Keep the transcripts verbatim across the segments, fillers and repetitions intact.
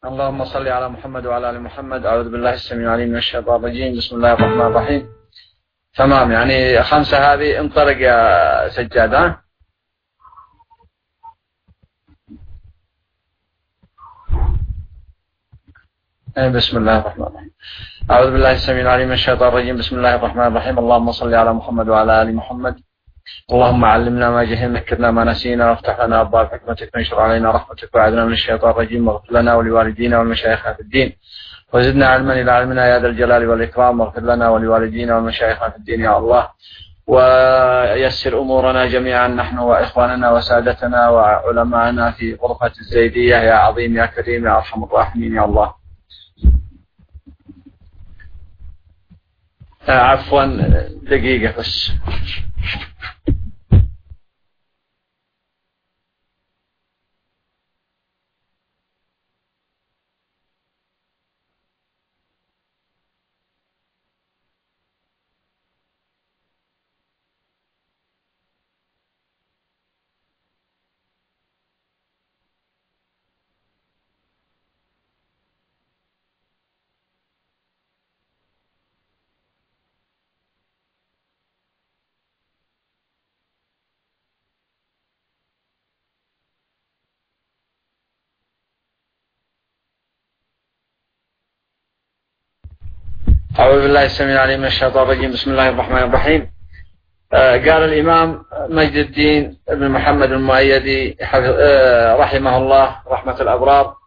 اللهم صل على محمد وعلى آل محمد. أعوذ بالله السميع العليم من الشيطان الرجيم. بسم الله الرحمن الرحيم. تمام، يعني خمسة هذه انطلق يا سجاد. ها بسم الله الرحمن الرحيم. أعوذ بالله السميع العليم من الشيطان الرجيم. بسم الله الرحمن الرحيم. اللهم صل على محمد وعلى آل محمد. اللهم علمنا ما جهلنا، ذكرنا ما نسينا، وافتح لنا أبواب حكمتك، وانشر علينا رحمتك، وأعذنا من الشيطان الرجيم، واغفر لنا ولوالدينا والمشايخ في الدين، وزدنا علما إلى علمنا يا ذا الجلال والإكرام، واغفر لنا ولوالدينا والمشايخ في الدين يا الله، ويسر أمورنا جميعا نحن وإخواننا وسادتنا وعلماءنا في غرفة الزيدية يا عظيم يا كريم يا أرحم الراحمين يا الله. عفوا دقيقة بس. أعوذ بالله السميع العليم من الشيطان الرجيم. بسم الله الرحمن الرحيم. آه قال الإمام مجد الدين بن محمد المؤيدي رحمه الله رحمة الأبرار: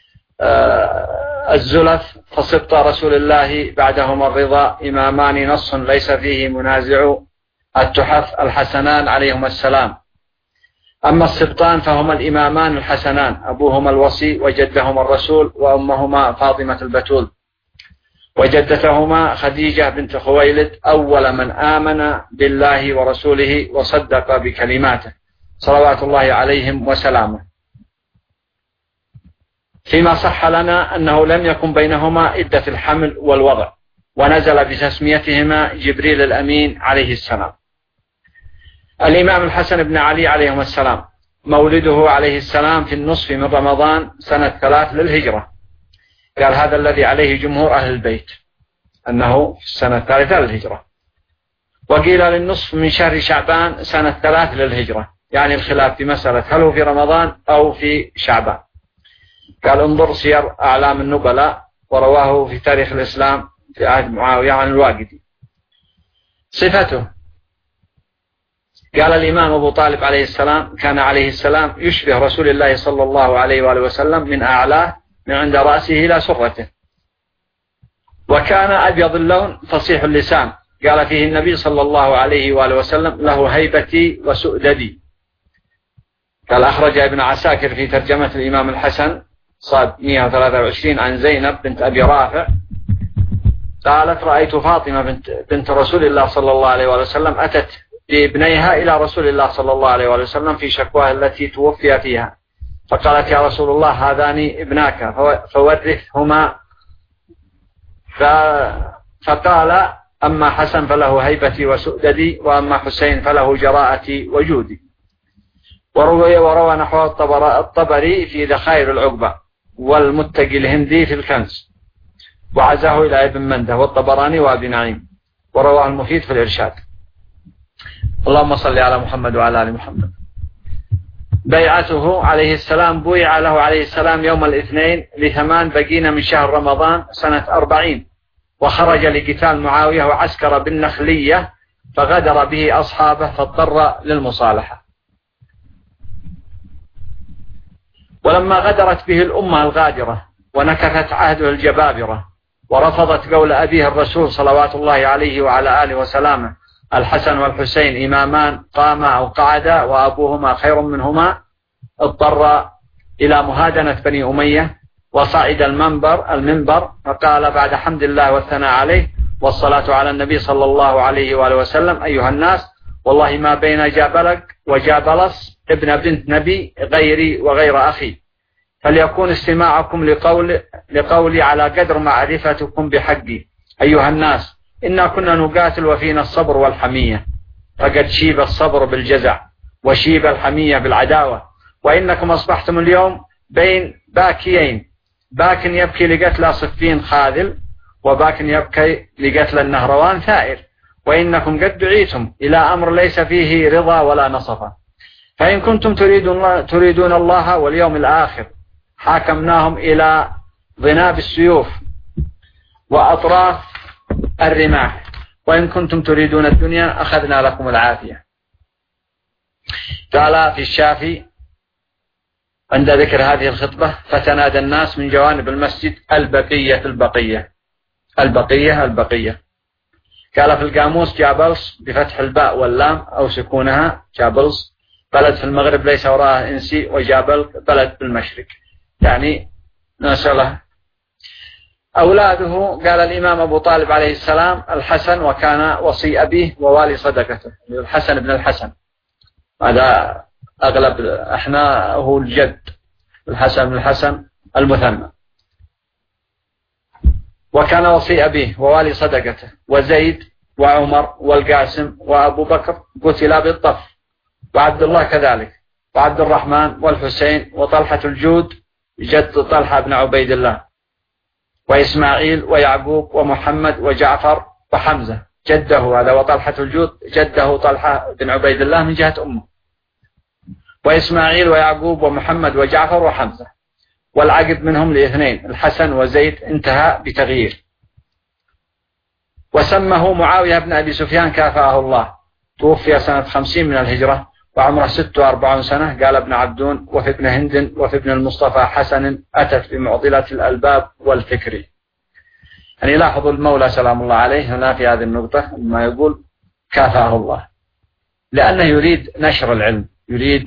آه الزلف فصبط رسول الله بعدهما الرضا إمامان نص ليس فيه منازع، التحف الحسنان عليهما السلام. أما السبطان فهما الإمامان الحسنان، أبوهما الوصي وجدهما الرسول، وأمهما فاطمة البتول، وجدتهما خديجة بنت خويلد أول من آمن بالله ورسوله وصدق بكلماته صلوات الله عليهم وسلامه. فيما صح لنا أنه لم يكن بينهما عدة الحمل والوضع، ونزل بتسميتهما جبريل الأمين عليه السلام. الإمام الحسن بن علي عليهم السلام مولده عليه السلام في النصف من رمضان سنة ثلاث للهجرة. قال هذا الذي عليه جمهور أهل البيت، أنه في السنة الثالثة للهجرة. وقيل للنصف من شهر شعبان سنة ثلاث للهجرة، يعني الخلاف في مسألة هل هو في رمضان أو في شعبان. قال انظر سير أعلام النبلاء، ورواه في تاريخ الإسلام في عهد معاوية عن الواقدي. صفته: قال الإمام أبو طالب عليه السلام كان عليه السلام يشبه رسول الله صلى الله عليه وآله وسلم من أعلاه من عند رأسه إلى سرته، وكان أبيض اللون فصيح اللسان. قال فيه النبي صلى الله عليه وآله وسلم له هيبتي وسؤددي. قال أخرج ابن عساكر في ترجمة الإمام الحسن صاد مئة وثلاثة وعشرين عن زينب بنت أبي رافع قالت رأيت فاطمة بنت, بنت رسول الله صلى الله عليه وآله وسلم أتت بابنيها إلى رسول الله صلى الله عليه وآله وسلم في شكواها التي توفي فيها، فقالت يا رسول الله هذان ابناك فورثهما. فقال أما حسن فله هيبتي وسؤددي، وأما حسين فله جراءتي وجودي. وروي وروى نحو الطبري في ذخائر العقبة، والمتقي الهندي في الكنز، وعزاه إلى ابن منده والطبراني وابن نعيم، ورواه المفيد في الإرشاد. اللهم صل على محمد وعلى آل محمد. بيعته عليه السلام: بويع له عليه السلام يوم الاثنين لثمان بقين من شهر رمضان سنة أربعين، وخرج لقتال معاوية وعسكر بالنخلية، فغدر به أصحابه فاضطر للمصالحة. ولما غدرت به الأمة الغادرة ونكثت عهده الجبابرة، ورفضت قول أبيه الرسول صلوات الله عليه وعلى آله وسلامه: الحسن والحسين إمامان قاما أو قعدا وأبوهما خير منهما، اضطر إلى مهادنة بني أمية، وصعد المنبر المنبر فقال بعد حمد الله والثناء عليه والصلاة على النبي صلى الله عليه وآله وسلم: أيها الناس، والله ما بين جابلك وجابلس ابن بنت نبي غيري وغير أخي، فليكون استماعكم لقول لقولي على قدر معرفتكم بحقي. أيها الناس، إنا كنا نقاتل وفينا الصبر والحمية، فقد شيب الصبر بالجزع وشيب الحمية بالعداوة، وإنكم أصبحتم اليوم بين باكيين باك يبكي لقتل صفين خاذل، وباك يبكي لقتل النهروان ثائر، وإنكم قد دعيتم إلى أمر ليس فيه رضا ولا نصفا، فإن كنتم تريدون الله, تريدون الله واليوم الآخر حاكمناهم إلى ضناب السيوف وأطراف الرماح، وإن كنتم تريدون الدنيا أخذنا لكم العافية. قال في الشافي عند ذكر هذه الخطبة: فتنادى الناس من جوانب المسجد: البقية البقية البقية البقية. قال في القاموس: جابلس بفتح الباء واللام أو سكونها، جابلس بلد في المغرب ليس وراءه إنسي، وجابل بلد في المشرق، يعني نسأله. أولاده قال الإمام أبو طالب عليه السلام الحسن، وكان وصي أبيه ووالي صدقته، الحسن بن الحسن، هذا أغلب احنا هو الجد، الحسن بن الحسن المثنى، وكان وصي أبيه ووالي صدقته. وزيد وعمر والقاسم وأبو بكر قتلا بالطف، وعبد الله كذلك، وعبد الرحمن والحسين وطلحة الجود جد طلحة بن عبيد الله، وإسماعيل ويعقوب ومحمد وجعفر وحمزة جده هذا، وطلحة الجود جده طلحة بن عبيد الله من جهة أمه، وإسماعيل ويعقوب ومحمد وجعفر وحمزة، والعقب منهم لاثنين الحسن وزيد، انتهى بتغيير. وسمه معاوية بن أبي سفيان كافأه الله، توفي سنة خمسين من الهجرة وعمره ست وأربعون سنة. قال ابن عبدون: وفي ابن هند وفي ابن المصطفى حسن أتت بمعضلة الألباب والفكر. يعني لاحظوا المولى سلام الله عليه هنا في هذه النقطة ما يقول كافأه الله، لأنه يريد نشر العلم، يريد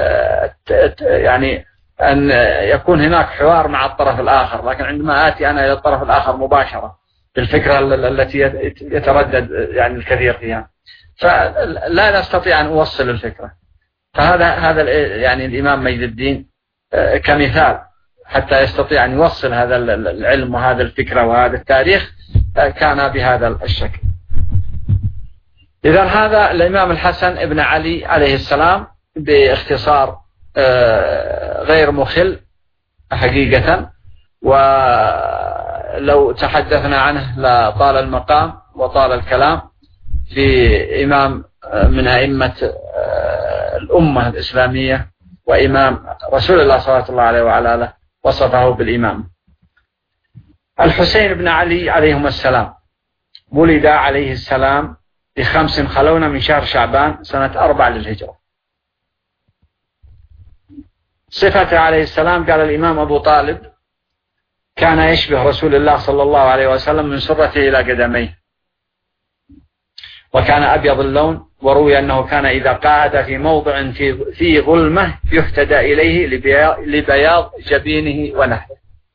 يعني أن يكون هناك حوار مع الطرف الآخر. لكن عندما آتي أنا إلى الطرف الآخر مباشرة بالفكرة التي يتردد يعني الكثير فيها، فلا نستطيع أن أوصل الفكرة. فهذا هذا يعني الإمام مجد الدين كمثال حتى يستطيع أن يوصل هذا العلم وهذا الفكرة وهذا التاريخ كان بهذا الشكل. إذا هذا الإمام الحسن ابن علي عليه السلام باختصار غير مخل حقيقة، ولو تحدثنا عنه لطال المقام وطال الكلام. في إمام من أئمة الأمة الإسلامية وإمام رسول الله صلى الله عليه وعلى آله وصفه بالإمام. الحسين بن علي عليهما السلام ولد عليه السلام بخمس خلون من شهر شعبان سنة أربع للهجرة. صفته عليه السلام قال الإمام أبو طالب: كان يشبه رسول الله صلى الله عليه وسلم من سرته إلى قدميه، وكان أبيض اللون، وروي أنه كان إذا قعد في موضع في في ظلمة يهتدى إليه لبياض جبينه ونحره.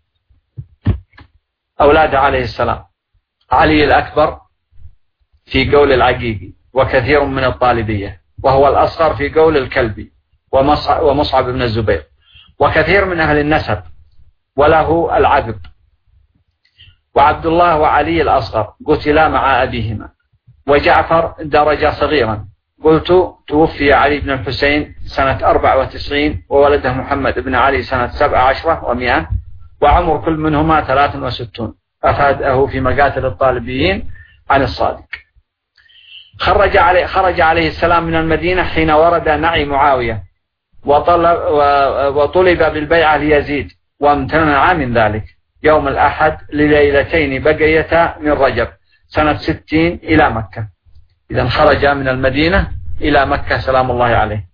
أولاده عليه السلام: علي الأكبر في قول العقيقي وكثير من الطالبية، وهو الأصغر في قول الكلبي ومصعب بن الزبير، وكثير من أهل النسب، وله العقب. وعبد الله وعلي الأصغر قتلا مع أبيهما. وجعفر درج صغيرا. قلت: توفي علي بن الحسين سنة أربع وتسعين، وولده محمد بن علي سنة سبع عشرة ومئة، وعمر كل منهما ثلاث وستون. أفاده في مقاتل الطالبيين عن الصادق. خرج عليه, خرج عليه السلام من المدينة حين ورد نعي معاوية، وطلب, وطلب بالبيعة ليزيد، وامتنع من ذلك يوم الأحد لليلتين بقيتا من رجب سنة ستين إلى مكة. إذن خرج من المدينة إلى مكة سلام الله عليه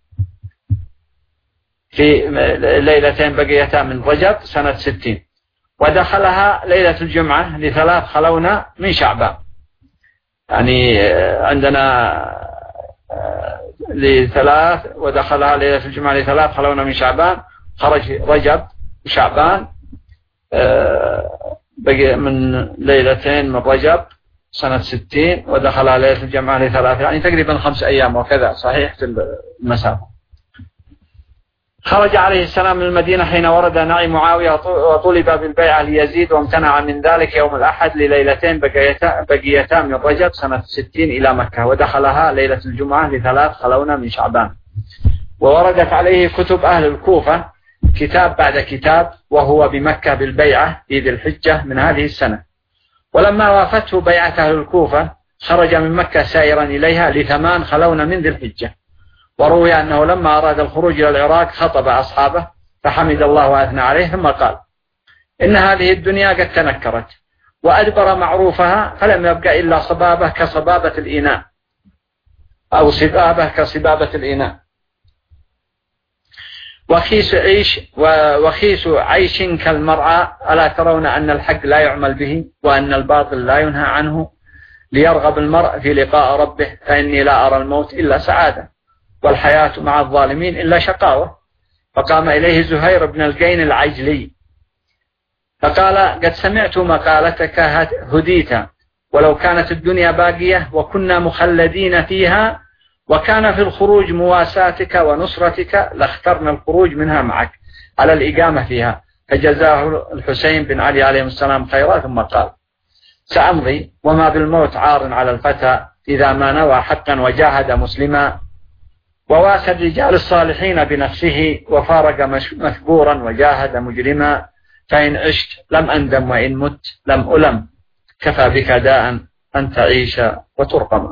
في ليلتين بقيتا من رجب سنة ستين، ودخلها ليلة الجمعة لثلاث خلونا من شعبان. يعني عندنا لثلاث، ودخلها ليلة الجمعة لثلاث خلونا من شعبان، خرج رجب وشعبان بقي من ليلتين من رجب سنة ستين، ودخلها ليلة الجمعة لثلاث، يعني تقريبا خمس أيام وكذا، صحيح في المسافة. خرج عليه السلام من المدينة حين ورد نعي معاوية، وطلب بالبيعة ليزيد، وامتنع من ذلك يوم الأحد لليلتين بقيتا من رجب سنة ستين إلى مكة، ودخلها ليلة الجمعة لثلاث خلونا من شعبان. ووردت عليه كتب أهل الكوفة كتاب بعد كتاب، وهو بمكة بالبيعة في ذي الحجة من هذه السنة. ولما وافته بيعة أهل الكوفة خرج من مكة سائرا إليها لثمان خلون من ذي الحجة. وروي أنه لما أراد الخروج إلى العراق خطب أصحابه فحمد الله وأثنى عليه، ثم قال: إن هذه الدنيا قد تنكرت وأدبر معروفها، فلم يبقى إلا صبابة كصبابة الإناء، أو صبابة كصبابة الإناء، وخيس عيش وخيس عيش كالمرعى. ألا ترون أن الحق لا يعمل به وأن الباطل لا ينهى عنه، ليرغب المرء في لقاء ربه، فإني لا أرى الموت إلا سعادة، والحياة مع الظالمين إلا شقاوة. فقام إليه زهير بن القين العجلي فقال: قد سمعت مقالتك هديت، ولو كانت الدنيا باقية وكنا مخلدين فيها وكان في الخروج مواساتك ونصرتك لاخترنا الخروج منها معك على الإقامة فيها. فجزاه الحسين بن علي عليه السلام خيرا، ثم قال: سأمضي وما بالموت عار على الفتى إذا ما نوى حقا وجاهد مسلما، وواسى الرجال الصالحين بنفسه وفارق مثبورا وجاهد مجرما. فإن عشت لم أندم وإن مت لم ألم، كفى بك داء أن تعيش وترقم.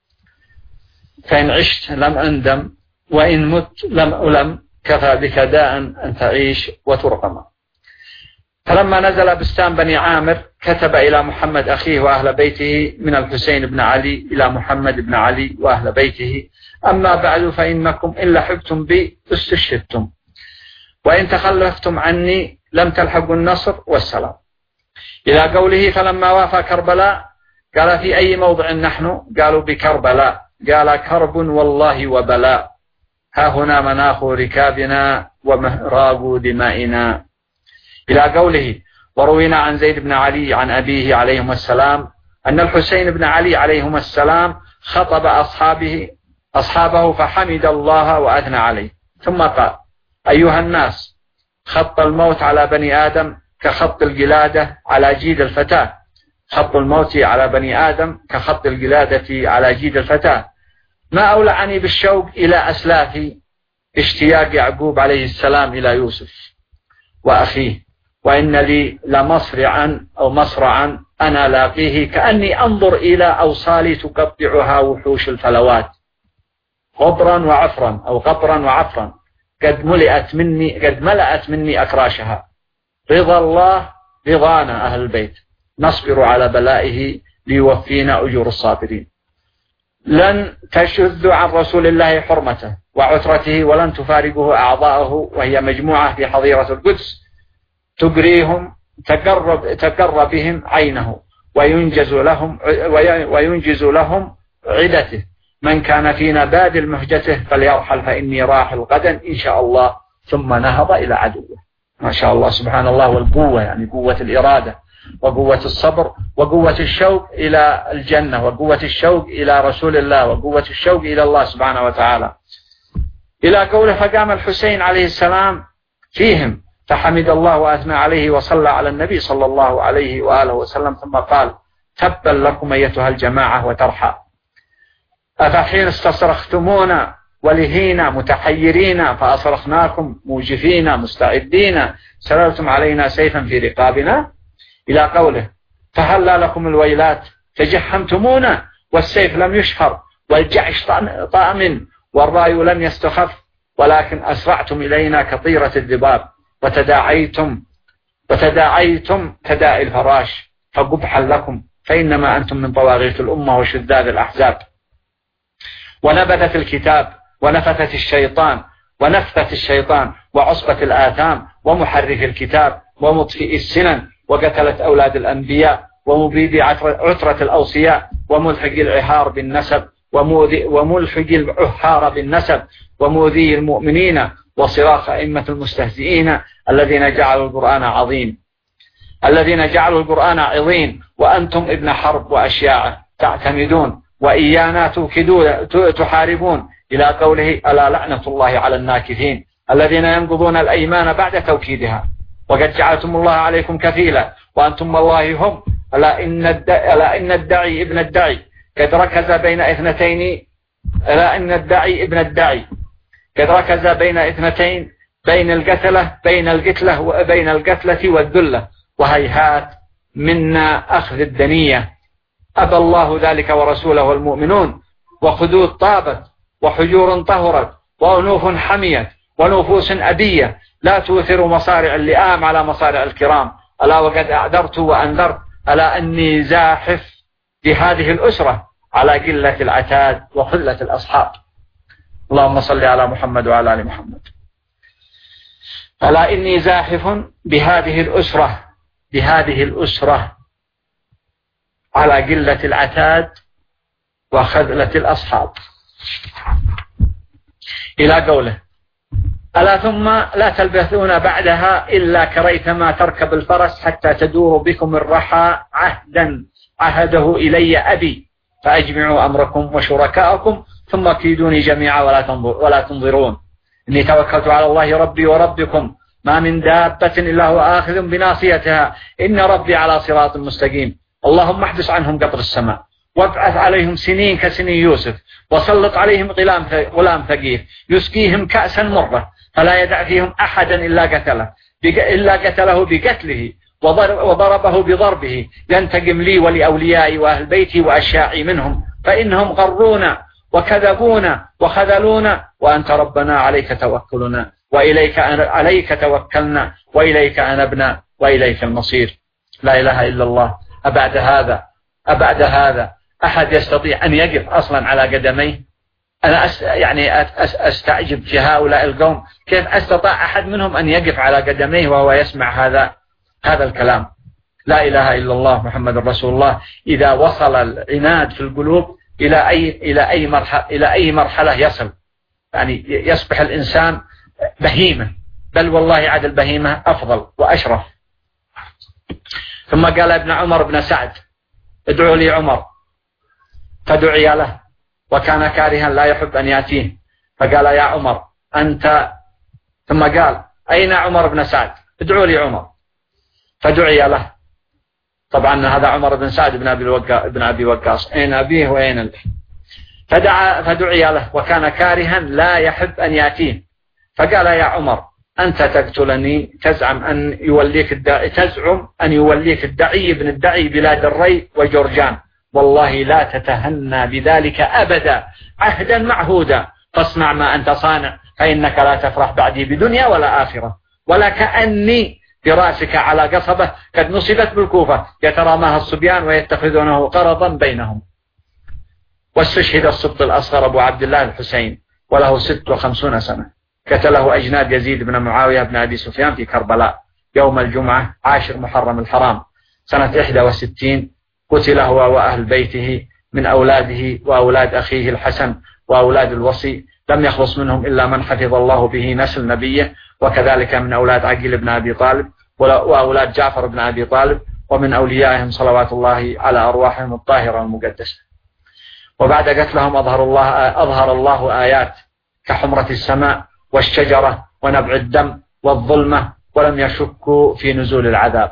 فإن عشت لم أندم وإن مت لم ألم، كفى بك داء أن تعيش وترقم. فلما نزل بستان بني عامر كتب إلى محمد أخيه وأهل بيته من الحسين بن علي إلى محمد بن علي وأهل بيته: أما بعد فإنكم إن لحقتم بي استشهدتم، وإن تخلفتم عني لم تلحقوا النصر والسلام. إلى قوله: فلما وافى كربلاء قال: في أي موضع نحن؟ قالوا: بكربلاء. قال: كرب والله وبلاء، ها هنا مناخ ركابنا ومهراق دمائنا. إلى قوله: وروينا عن زيد بن علي عن أبيه عليهم السلام أن الحسين بن علي عليهم السلام خطب أصحابه أصحابه فحمد الله وأثنى عليه، ثم قال: أيها الناس، خط الموت على بني آدم كخط القلادة على جيد الفتاة، خط الموت على بني آدم كخط القلادة على جيد الفتاة. ما أولعني بالشوق إلى أسلافي اشتياق يعقوب عليه السلام إلى يوسف وأخيه، وإن لي لمصرعا أو مصرعا أنا لاقيه كأني أنظر إلى أوصالي تقطعها وحوش الفلوات، غبرا وعفرا أو قطرا وعفرا، قد ملئت مني قد ملأت مني أكراشها. رضا الله رضانا أهل البيت، نصبر على بلائه ليوفينا أجور الصابرين. لن تشذ عن رسول الله حرمته وعترته، ولن تفارقه أعضاءه، وهي مجموعة في حظيرة القدس تجريهم تقرب, تقرب بهم عينه وينجز لهم, وينجز لهم عدته. من كان فينا بادل مهجته فليرحل فإني راحل غدا إن شاء الله. ثم نهض إلى عدوه. ما شاء الله، سبحان الله. والقوة يعني قوة الإرادة وقوة الصبر وقوة الشوق إلى الجنة وقوة الشوق إلى رسول الله وقوة الشوق إلى الله سبحانه وتعالى. إلى قوله: فقام الحسين عليه السلام فيهم فحمد الله وأثنى عليه وصلى على النبي صلى الله عليه وآله وسلم، ثم قال: تبا لكم أيتها الجماعة وترحى، أفحين استصرختمونا ولهينا متحيرين فأصرخناكم موجفين مستعدين، سللتم علينا سيفا في رقابنا. إلى قوله: فهلا لكم الويلات، تجحمتمونا والسيف لم يشهر والجعش طامن والراي لم يستخف، ولكن أسرعتم إلينا كطيرة الذباب وتداعيتم وتداعيتم كداء الفراش، فقبحا لكم فإنما أنتم من طواغيت الأمة وشذاذ الأحزاب. ونبذت الكتاب ونفثت الشيطان ونفثت الشيطان وعصبة الآثام ومحرف الكتاب ومطفئ السنن وقتلت أولاد الأنبياء ومبيد عترة الأوصياء وملحق العهار بالنسب وملحق العهار بالنسب ومؤذي المؤمنين وصراخ أئمة المستهزئين الذين جعلوا القرآن عظيم الذين جعلوا القرآن عظيم وأنتم ابن حرب وأشياعه تعتمدون وإيانا توكدون تحاربون. إلى قوله: ألا لعنة الله على الناكثين الذين ينقضون الأيمان بعد توكيدها، وقد جعلتم الله عليكم كفيلا وأنتم والله هم. ألا إن الدعي, ألا إن الدعي ابن الدعي قد ركز بين اثنتين ألا إن الدعي ابن الدعي قد ركز بين اثنتين بين القتلة بين القتلة وبين القتلة والذلة، وهيهات منا أخذ الدنية. أبى الله ذلك ورسوله والمؤمنون، وخدود طابت وحجور طهرت وأنوف حميت ونفوس أبية لا توثر مصارع اللئام على مصارع الكرام. ألا وقد أعذرت وأنذرت، ألا أني زاحف بهذه الأسرة على قلة العتاد وقلة الأصحاب. اللهم صل على محمد وعلى آل محمد. ألا إني زاحف بهذه الأسرة بهذه الأسرة على قلة العتاد وخذلة الأصحاب. إلى قوله: ألا ثم لا تلبثون بعدها إلا كريثما تركب الفرس حتى تدور بكم الرحى عهدا عهده إلي أبي، فأجمعوا أمركم وشركاءكم ثم كيدوني جميعا ولا تنظر ولا تنظرون. إني توكلت على الله ربي وربكم، ما من دابة إلا هو آخذ بناصيتها، إن ربي على صراط مستقيم. اللهم احبس عنهم قطر السماء، وابعث عليهم سنين كسنين يوسف، وسلط عليهم غلام ثقيل يسقيهم كأسا مرة، فلا يدع فيهم أحدا إلا قتله إلا قتله بقتله وضربه بضربه، ينتقم لي ولأوليائي وأهل بيتي وأشياعي منهم، فإنهم غرونا وكذبونا وخذلونا، وأنت ربنا عليك توكلنا وإليك عليك توكلنا وإليك أنبنا وإليك المصير. لا إله إلا الله. أبعد هذا أبعد هذا أحد يستطيع أن يقف أصلا على قدميه؟ أنا أس يعني أس أستعجب في هؤلاء القوم، كيف أستطاع أحد منهم أن يقف على قدميه وهو يسمع هذا هذا الكلام؟ لا إله إلا الله محمد رسول الله. إذا وصل العناد في القلوب إلى أي إلى أي مرحلة إلى أي مرحلة يصل، يعني يصبح الإنسان بهيمة، بل والله عاد البهيمة أفضل وأشرف. ثم قال ابن عمر بن سعد: ادعوا لي عمر، فدعي له وكان كارها لا يحب أن يأتيه، فقال: يا عمر أنت. ثم قال: أين عمر بن سعد؟ ادعوا لي عمر، فدعي له. طبعا هذا عمر بن سعد بن أبي الوقاص بن أبي وقاص، أين أبيه وأين الأب؟ فدعا فدعي له وكان كارها لا يحب أن يأتيه، فقال: يا عمر أنت تقتلني تزعم أن يوليك الداعي تزعم أن يوليك الدعي بن الدعي بلاد الري وجرجان، والله لا تتهنى بذلك أبدا، عهدا معهودا، فاصنع ما أنت صانع، فإنك لا تفرح بعدي بدنيا ولا آخرة، ولا كأني برأسك على قصبة قد نصبت بالكوفة يتراماها الصبيان ويتخذونه قرضا بينهم. واستشهد السبط الأصغر أبو عبد الله الحسين وله ست وخمسون سنة، قتله أجناد يزيد بن معاوية بن أبي سفيان في كربلاء يوم الجمعة عاشر محرم الحرام سنة إحدى وستين. قتل هو وأهل بيته من أولاده وأولاد أخيه الحسن وأولاد الوصي، لم يخلص منهم إلا من حفظ الله به نسل نبيه، وكذلك من أولاد عقيل بن أبي طالب وأولاد جعفر بن أبي طالب، ومن أوليائهم صلوات الله على أرواحهم الطاهرة المقدسة. وبعد قتلهم أظهر الله, أظهر الله آيات كحمرة السماء والشجرة ونبع الدم والظلمة، ولم يشكوا في نزول العذاب.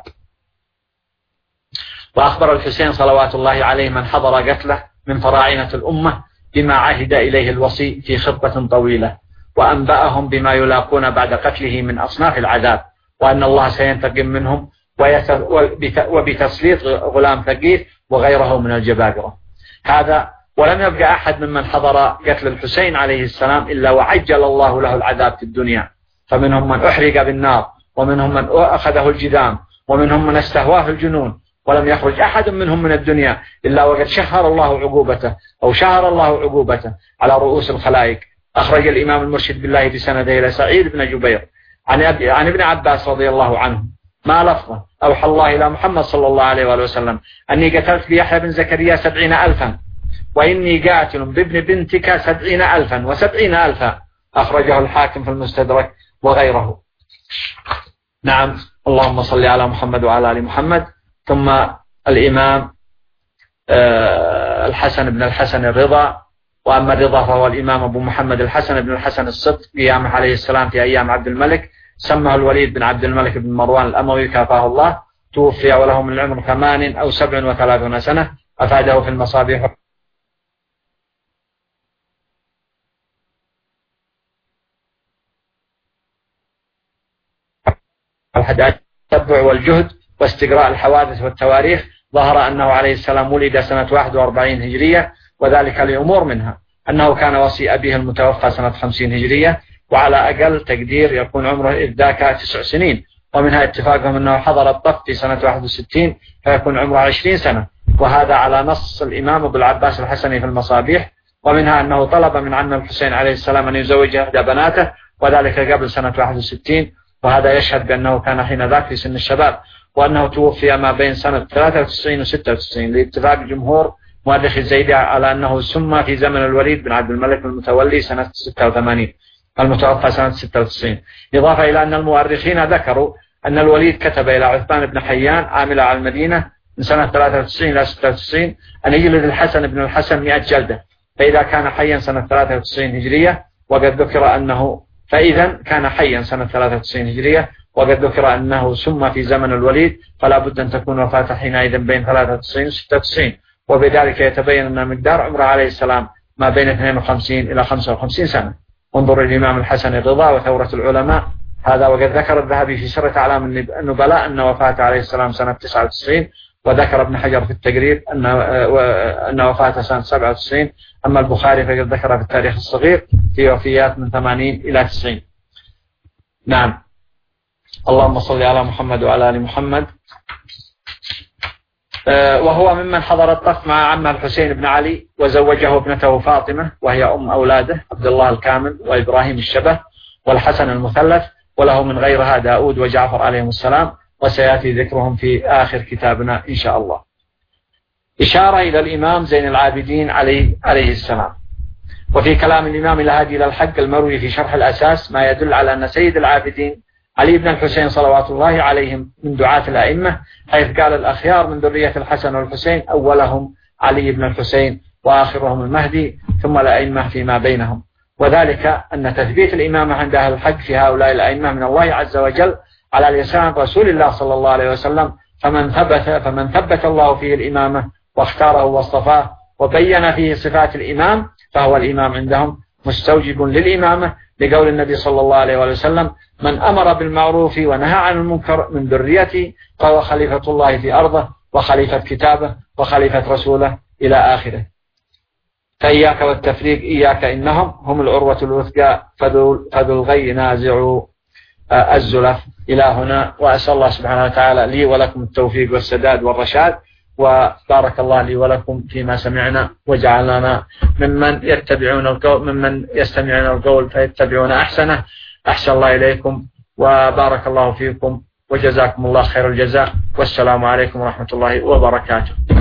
وأخبر الحسين صلوات الله عليه من حضر قتله من فراعنة الأمة بما عهد إليه الوصي في خطة طويلة، وأنبأهم بما يلاقون بعد قتله من أصناف العذاب، وأن الله سينتقم منهم وبتسليط غلام ثقيل وغيره من الجبابرة. هذا ولم يبقى أحد ممن حضر قتل الحسين عليه السلام إلا وعجل الله له العذاب في الدنيا، فمنهم من أحرق بالنار، ومنهم من أخذه الجذام، ومنهم من استهواه الجنون، ولم يخرج أحد منهم من الدنيا إلا وقد شهر الله عقوبته أو شهر الله عقوبته على رؤوس الخلائق. أخرج الإمام المرشد بالله بسنده إلى سعيد بن جبير عن, عن ابن عباس رضي الله عنه ما لفظه: أوحى الله إلى محمد صلى الله عليه وآله وسلم أني قتلت بيحيى بن زكريا سبعين ألفا، وإني قاتل بابن بنتك سبعين ألفا وسبعين ألفا. أخرجه الحاكم في المستدرك وغيره. نعم. اللهم صل على محمد وعلى آل محمد. ثم الإمام الحسن بن الحسن الرضا، وأما الرضا فهو الإمام أبو محمد الحسن بن الحسن الصدق قيامه عليه السلام في أيام عبد الملك، سمه الوليد بن عبد الملك بن مروان الأموي كافاه الله، توفي وله من العمر ثمان أو سبع وثلاثون سنة، أفاده في المصابيح. التتبع والجهد واستقراء الحوادث والتواريخ ظهر أنه عليه السلام ولد سنة واحد وأربعين هجرية، وذلك لأمور منها أنه كان وصي أبيه المتوفى سنة خمسين هجرية، وعلى أقل تقدير يكون عمره إذ ذاك تسع سنين، ومنها اتفاقهم أنه حضر الطف في سنة واحد وستين فيكون عمره عشرين سنة، وهذا على نص الإمام أبو العباس الحسني في المصابيح. ومنها أنه طلب من عمه الحسين عليه السلام أن يزوج إحدى بناته، وذلك قبل سنة واحد وستين، وهذا يشهد بأنه كان حين ذاك في سن الشباب، وأنه توفي ما بين سنة ثلاثة وتسعين و ستة وتسعين لاتفاق جمهور مؤرخ الزيدي على أنه سمى في زمن الوليد بن عبد الملك المتولي سنة ستة وثمانين المتوفى سنة ستة وتسعين. إضافة إلى أن المؤرخين ذكروا أن الوليد كتب إلى عثمان بن حيان عامل على المدينة من سنة ثلاثة وتسعين إلى ستة وتسعين أن يجلد الحسن بن الحسن مئة جلدة، فإذا كان حيا سنة ثلاثة وتسعين هجرية، وقد ذكر أنه فإذا كان حيا سنة ثلاثة وتسعين هجرية وقد ذكر أنه سمى في زمن الوليد، فلا بد أن تكون وفاته حينئذ بين ثلاثة وتسعين و ستة وتسعين، وبذلك يتبين أن مقدار عمره عليه السلام ما بين اثنين وخمسين إلى خمسة وخمسين سنة. انظر الإمام الحسن الرضا وثورة العلماء هذا، وقد ذكر الذهبي في سيرة أعلام النبلاء أن وفاته عليه السلام سنة تسعة وتسعين، وذكر ابن حجر في التقريب أن أن وفاته سنة سبعة وتسعين. أما البخاري فقد ذكر في التاريخ الصغير في وفيات من ثمانين إلى تسعين. نعم. اللهم صل على محمد وعلى آل محمد. وهو ممن حضر الطف مع عمه الحسين بن علي، وزوجه ابنته فاطمة وهي أم أولاده عبد الله الكامل وإبراهيم الشبه والحسن المثلث، وله من غيرها داود وجعفر عليهم السلام، وسيأتي ذكرهم في آخر كتابنا إن شاء الله. إشارة إلى الإمام زين العابدين عليه, عليه السلام. وفي كلام الإمام الهادي إلى الحق المروي في شرح الأساس ما يدل على أن سيد العابدين علي بن الحسين صلوات الله عليهم من دعاة الأئمة، حيث قال الأخيار من ذرية الحسن والحسين أولهم علي بن الحسين وآخرهم المهدي ثم الأئمة فيما بينهم، وذلك أن تثبيت الإمامة عند أهل الحق في هؤلاء الأئمة من الله عز وجل على لسان رسول الله صلى الله عليه وسلم، فمن ثبت فمن ثبت الله فيه الإمامة واختاره واصطفاه وبين فيه صفات الإمام فهو الإمام عندهم مستوجب للإمامة، لقول النبي صلى الله عليه وسلم: من أمر بالمعروف ونهى عن المنكر من ذريتي فهو خليفة الله في أرضه وخليفة كتابه وخليفة رسوله إلى آخره. فإياك والتفريق، إياك إنهم هم العروة الوثقى فذو الغي نازع الزلف. إلى هنا، وأسأل الله سبحانه وتعالى لي ولكم التوفيق والسداد والرشاد، وبارك الله لي ولكم فيما سمعنا، وجعلنا ممن يتبعون القول ممن يستمعون القول فيتبعون أحسنه. أحسن الله إليكم وبارك الله فيكم وجزاكم الله خير الجزاء، والسلام عليكم ورحمة الله وبركاته.